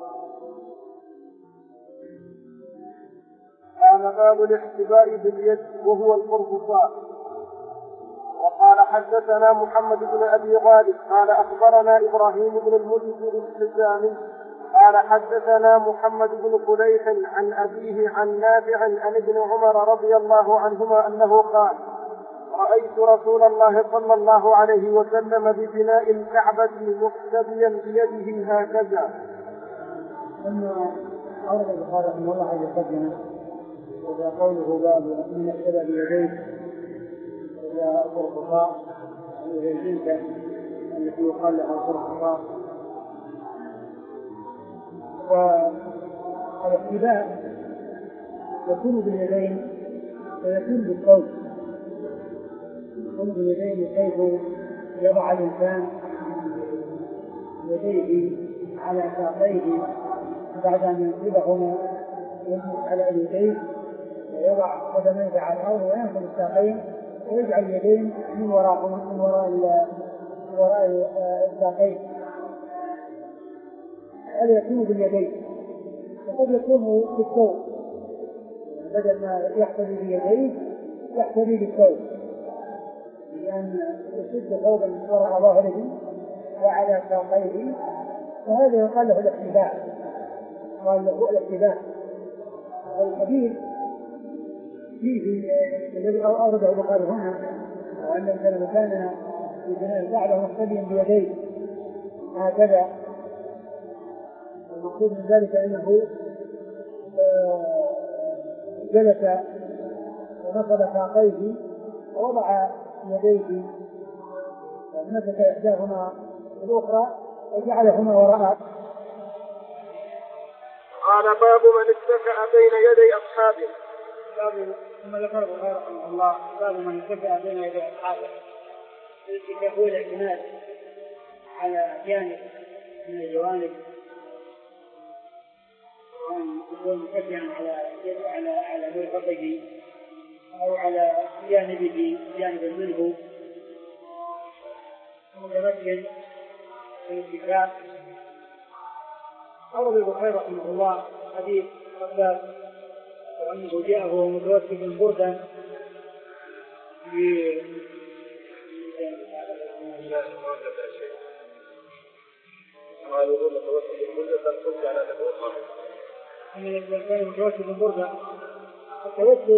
قال باب الاحتباء باليد وهو القرفصاء. وقال حدثنا محمد بن أبي غالب قال أخبرنا إبراهيم بن المنذر الحزامي قال حدثنا محمد بن فليح عن أبيه عن نافع عن ابن عمر رضي الله عنهما أنه قال رأيت رسول الله صلى الله عليه وسلم ببناء الكعبة محتبيا بيده هكذا. ثم أورد البخاري رحمه الله عليه وسلم وذا قوله باب من احتبى بيديه وذا القرفصاء وذا الجنة التي يقال لها القرفصاء. والاحتباء يكون باليدين ويكون بالقول، يكون باليدين بحيث يضع الإنسان يديه على ساقيه بعد أن ينصبهما يمسك على اليدين ويضع قدميه على الأرض وينصب الساقين ويجعل اليدين من وراء من وراء من وراء الساقين. هذا يكون باليدين، وقد يكون بالثوب، بدل ما يحتذي بيديه يحتذي بالثوب، لأن يشد ثوبا وراء ظهره وعلى ساقيه، وهذا يقال له الاحتباء، قال له الاحتباء. والحديث فيه الذي أورده البخاري هنا وأن الإنسان كان في بناء الكعبة محتبيا بيديه هكذا، المقصود من ذلك أنه جلس ونصب ساقيه ووضع يديه مسك إحداهما الأخرى وجعلهما وراء. قال باب من اتكأ بين يدي أصحابه. باب ثم ذكر البخاري رحمه الله باب من اتكأ بين يدي أصحابه. الاتكاء هو الاعتماد على جانب من الجوانب، يكون متكئا على على على مرفقه أو على جانبه جانب منه متمكن من الاتكاء. أورد البخاري رحمه الله حديث خباب وأنه جاءه وهو متوسد بردا كان متوسد بردا. التوسد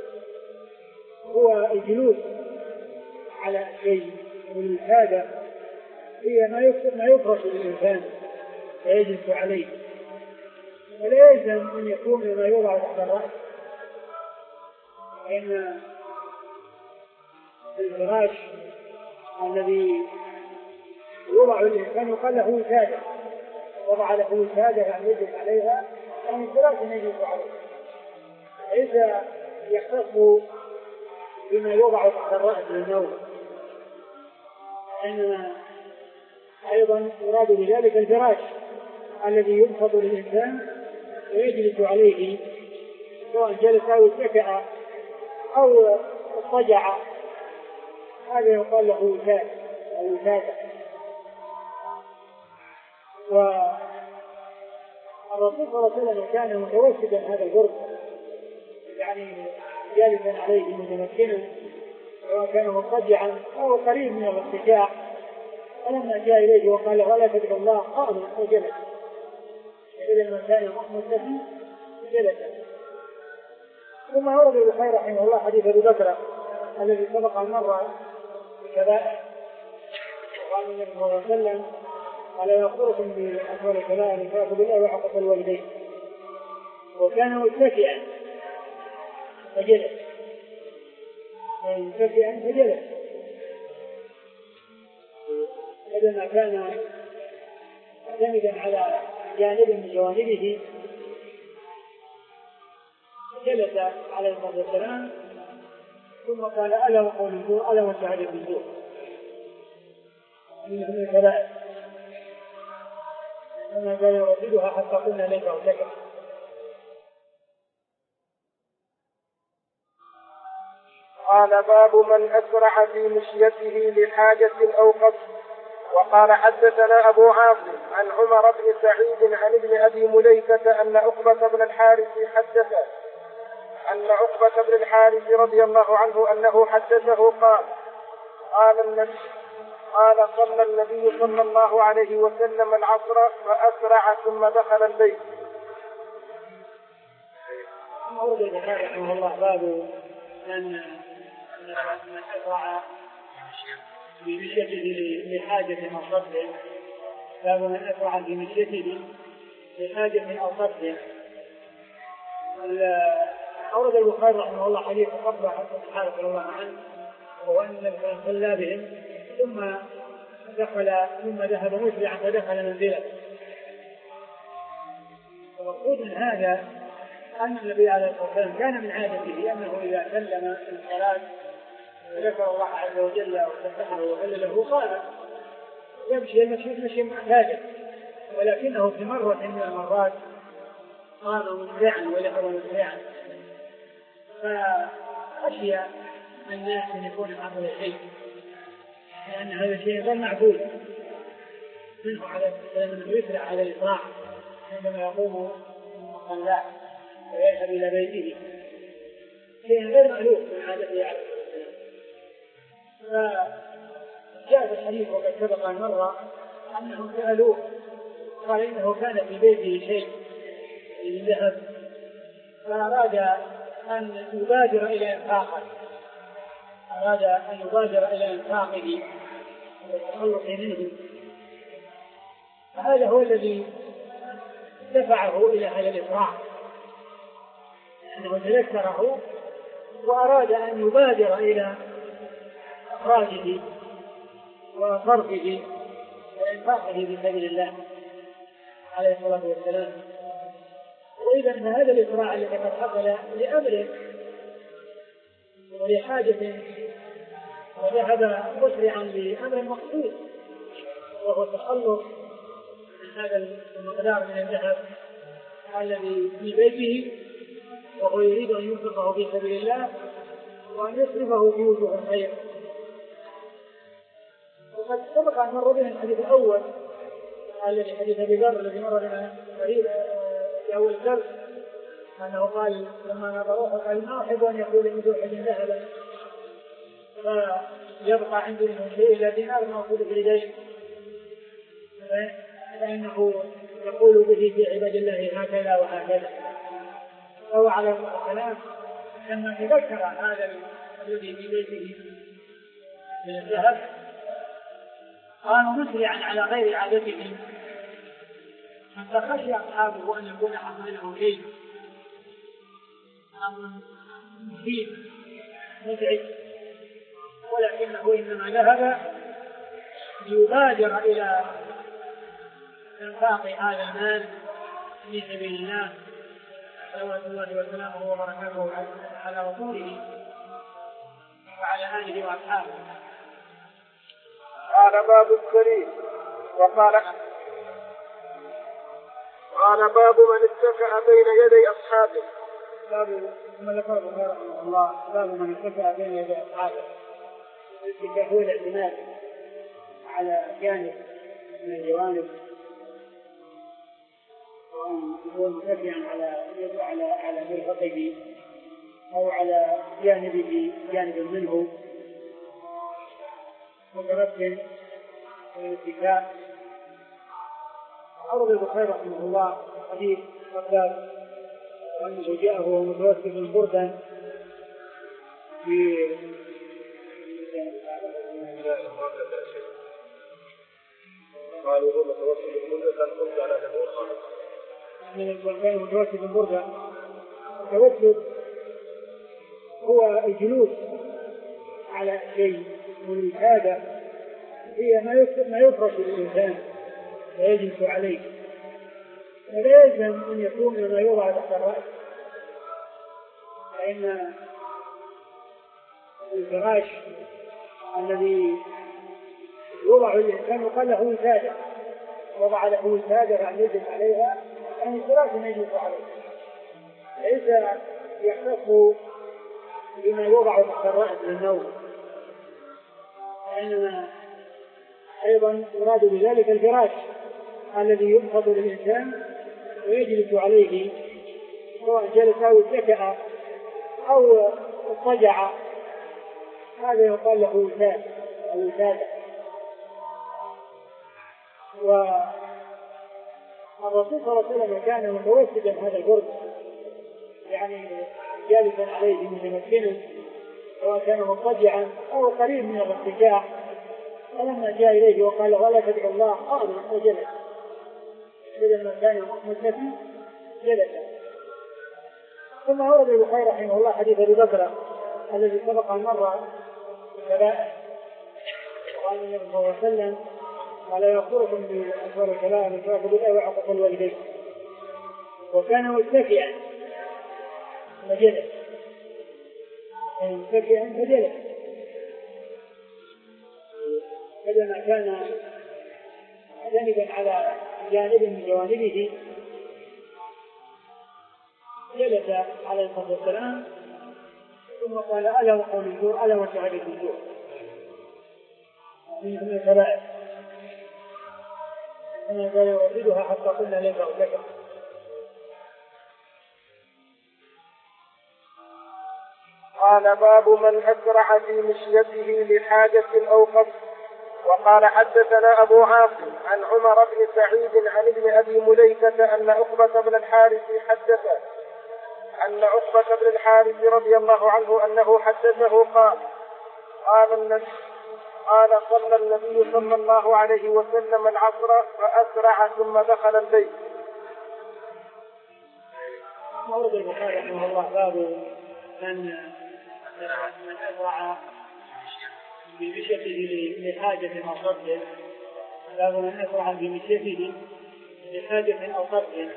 هو الجلوس على شيء من هذا هي ما يفرش للإنسان فيجلس عليه، ولا يلزم أن يكون ما يوضع تحت الرأس، فإن الفراش الذي يوضع الإنسان يقال له وسادة، وضع له وسادة يعني يجلس عليها، يعني الفراش يجلس عليه، ليس يختص بما يوضع تحت الرأس للنوم، إنما أيضا يراد بذلك الفراش الذي ينفض للإنسان ويجلس عليه، سواء جلس أو اتكأ أو اضطجع، هذا يقال له وسادة أو وسادة. والرسول صلى الله عليه وسلم كان متوسدا هذا الغرب، يعني جالسا عليه متمكنا، سواء كان مضطجعا أو قريب من الاتكاء، فلما جاء إليه وقال ولا تدعو الله قام وجلس، إذا ما كان مختفي جلس. ثم ورد البخاري رحمه الله حديث أبي بكر الذي سبق المرة بكبائر، وقال النبي صلى الله عليه وسلم ألا يخبركم بأكبر الكبائر الإشراك بالله وعقوق الوالدين، وكان متكئا فجلس، متكئا فجلس، عندما كان معتمدا على جانب من جوانبه جلس على الفرد السلام، ثم قال ألا وقول الزور ألا وشهادة الزور من الكبائر، وما كان يرددها حتى قلنا ليس ارتكب. قال باب من أسرع في مشيته لحاجة أو قصد. وقال حدثنا أبو عاصم عن عمر بن سعيد عن ابن أبي مليكة أن عقبة بن الحارث حدثه أن عقبة بن الحارث رضي الله عنه أنه حدثه قال قال النبي قال صلى النبي صلى الله عليه وسلم العصر فأسرع ثم دخل البيت. أورد البخاري رحمه الله باب أن من أسرع بمشيته لحاجة أو قصد، باب من أسرع بمشيته لحاجة أو قصد. أورد البخاري رحمه الله حديث قبل حتى الحارث رضي الله عنه، وهو أن النبي صلى بهم ثم دخل ثم ذهب مسرعا فدخل منزله. ومقصود من هذا أن النبي عليه الصلاة والسلام كان من عادته أنه إذا سلم الصلاة وذكر الله عز وجل وسبحه وهلله قال يمشي المشي مشي معتادا، ولكنه في مرة من المرات قام مسرعا ولحظ مسرعا، فخشي الناس أن يكون معه شيء، لأن هذا الشيء غير معقول منه عليه السلام أنه يسرع على الإسراع عندما يقوم من الصلاة ويذهب إلى بيته، شيء غير مألوف من عادته عليه السلام. فجاء في الحديث وقد سبق مرة أنه سألوه قال إنه كان في بيته شيء ذهب فأراد أن يبادر إلى إنفاقه أراد أن يبادر إلى إنفاقه والتخلص منه، هذا هو الذي دفعه إلى هذا الإسراع، أنه تذكره وأراد أن يبادر إلى إخراجه وصرفه وإنفاقه في سبيل الله عليه الصلاة والسلام. وإذا هذا الإسراع الذي قد حصل لأمر ولحاجة وذهب مسرعا لأمر مقصود، وهو التخلص من هذا المقدار من الذهب الذي في بيته، وهو يريد أن ينفقه في سبيل الله وأن يصرفه في وجوه الخير. وقد سبق أن مر بنا الحديث الأول الذي حديث أبي ذر الذي مر بنا قريب في أول الدرس، أنه قال لما نظروه قال ما أحب أن يقول من ذو حد ذهبا فيبقى عندي من شيء إلا دينار موجود في اليدين، فإنه يقول به في عباد الله هكذا وهكذا. فهو على الكلام لما تذكر هذا الذي في بيته من الذهب قالوا مسرعا على غير عادتهم، حتى خشي أصحابه أن يكون حمله شيء أمر مفيد مزعج، ولكنه إنما ذهب ليبادر إلى إنفاق هذا المال في سبيل الله صلوات الله وسلامه وبركاته على رسوله وعلى آله وأصحابه. قال باب السرير. وقال قال باب من اتكأ بين يدي أصحابه. باب ثم ذكر البخاري رحمه الله باب من اتكأ بين يدي أصحابه. الاتكاء هو الاعتماد على جانب من الجوانب، هو متكئا على على على مرفقه أو على جانبه جانب منه متمكن من الاتكاء. عرض البخاري رحمه الله حديث قتادة أنه جاءه وهو متوسد بردا في قالوا هو متوسد بردا قلت على نبي خالد من البركان متوسد بردا. التوسد هو الجلوس على شيء، والوسادة هي ما يفرش الإنسان ويجلس عليه، ولا يلزم أن يكون ما يوضع تحت الرأس، فإن الفراش الذي يوضع الإنسان يقال له وسادة، وضع له وسادة فأن يجلس عليها يعني الفراش يجلس عليه، ليس يختص بما يوضع تحت الرأس للنوم، وإنما أيضا يراد بذلك الفراش الذي ينفض للإنسان ويجلس عليه، سواء جلس أو اتكأ أو اضطجع، هذا يقال له وسادة أو وسادة. والرسول صلى الله عليه وسلم كان متوسدا هذا البرد، يعني جالسا عليه متمكنا، سواء كان مضطجعا أو قريب من الاضطجاع. فلما جاء إليه وقال ولا تدعو الله قام وجلس، لما كان متكئا جلس. ثم ورد البخاري رحمه الله حديث أبي بكر الذي سبق أن مر بالكبائر، وقال النبي صلى الله عليه وسلم ولا يغفركم بأكبر الكبائر الإشراك بالله وعقوق الوالدين، وكان متكئا فجلس، كان متكئا فجلس، فلما كان جانبا على جانب من جوانبه جلس عليه الصلاة والسلام، ثم قال ألا وقول الجوع ألا وشهادة الجوع من الكبائر، كما قال يرددها حتى قلنا لك ولك. قال باب من أسرع في مشيته لحاجة أو قصد. وقال حدثنا أبو عاصم عن عمر بن سعيد عن ابن أبي مليكة أن عقبة بن الحارث حدثه أن عقبة بن الحارث رضي الله عنه أنه حدثه قال قال النبي قال صلى النبي صلى الله عليه وسلم العصر فأسرع ثم دخل البيت. ورد البخاري رحمه الله باب من من أسرع بمشيته لحاجة أو قصد، لابد أن يسرع بمشيته لحاجة أو قصد.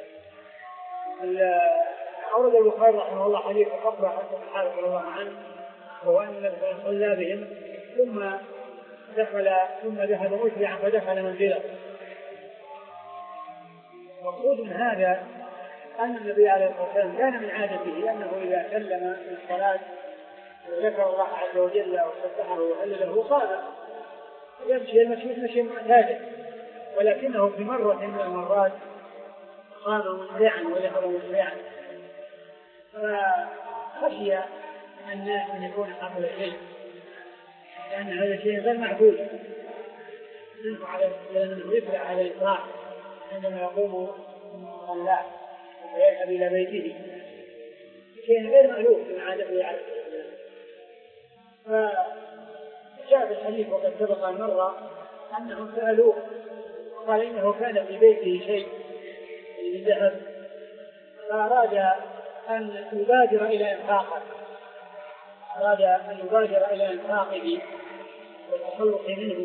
أورد البخاري رحمه الله حديث عقبة حتى الحارث رضي الله عنه، وهو أن النبي صلى بهم ثم دخل ثم ذهب مسرعا فدخل منزله. المقصود من هذا أن النبي عليه الصلاة والسلام كان من عادته أنه إذا سلم من الصلاة وذكر الله عز وجل وسبحه وهلله قال يمشي المشي مشي معتادا، ولكنه في مرة من المرات قام مسرعا ودخل مسرعا، فخشي من الناس أن يكون قبل الشيء، لأن هذا الشيء غير معقول لأنه يفرع على الإسراع عندما يقوم صلاة ويذهب إلى بيته، شيء غير مألوف من عادته عليه. فجاء في الحديث وقد سبق مرة أنهم سألوه قال إنه كان في بيته شيء من ذهب فأراد أن يبادر إلى إنفاقه أراد أن يبادر إلى إنفاقه والتخلص منه.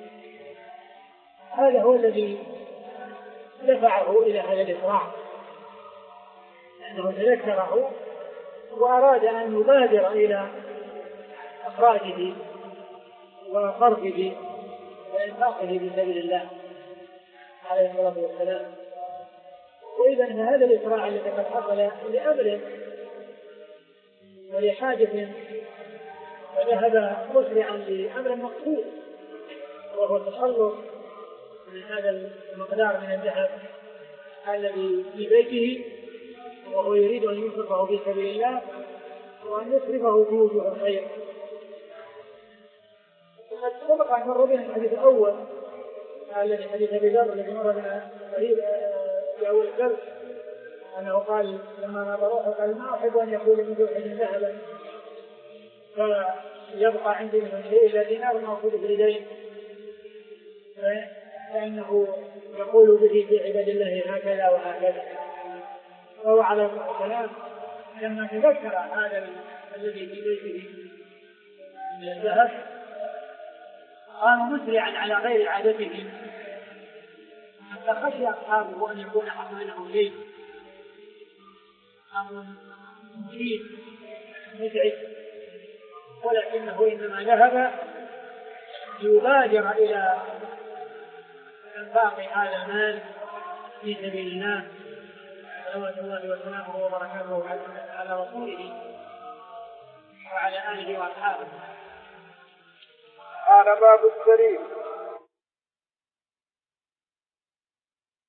هذا هو الذي دفعه إلى هذا الإسراع، لأنه تذكره وأراد أن يبادر إلى إخراجه وصرفه وإنفاقه في سبيل الله عليه الصلاة والسلام. وإذا هذا الإسراع الذي قد حصل لأمر ولحاجة وذهب مسرعا لأمر مقصود، وهو التخلص من هذا المقدار من الذهب الذي في بيته، وهو يريد أن ينفقه في سبيل الله وأن يصرفه في وجوه الخير. وقد سبق أن مر بنا الحديث الأول الذي حديث أبي ذر الذي مر بنا في أول الدرس، أنه قال لما نظروه قال ما أحب أن يقول من ذو حين ذهبا فيبقى عندي من شيء إلا دينار موجود في اليدين، فإنه يقول به في عباد الله هكذا وهكذا. فهو عليه الصلاة والسلام لما تذكر هذا الذي في بيته من الذهب قام مسرعا على غير عادته، حتى خشي أصحابه أن يكون حصل شيء أمر مفيد متعب، ولكنه إنما ذهب ليبادر إلى إنفاق هذا المال في سبيل الله صلوات الله وسلامه وبركاته على رسوله وعلى آله وأصحابه. قال باب السرير.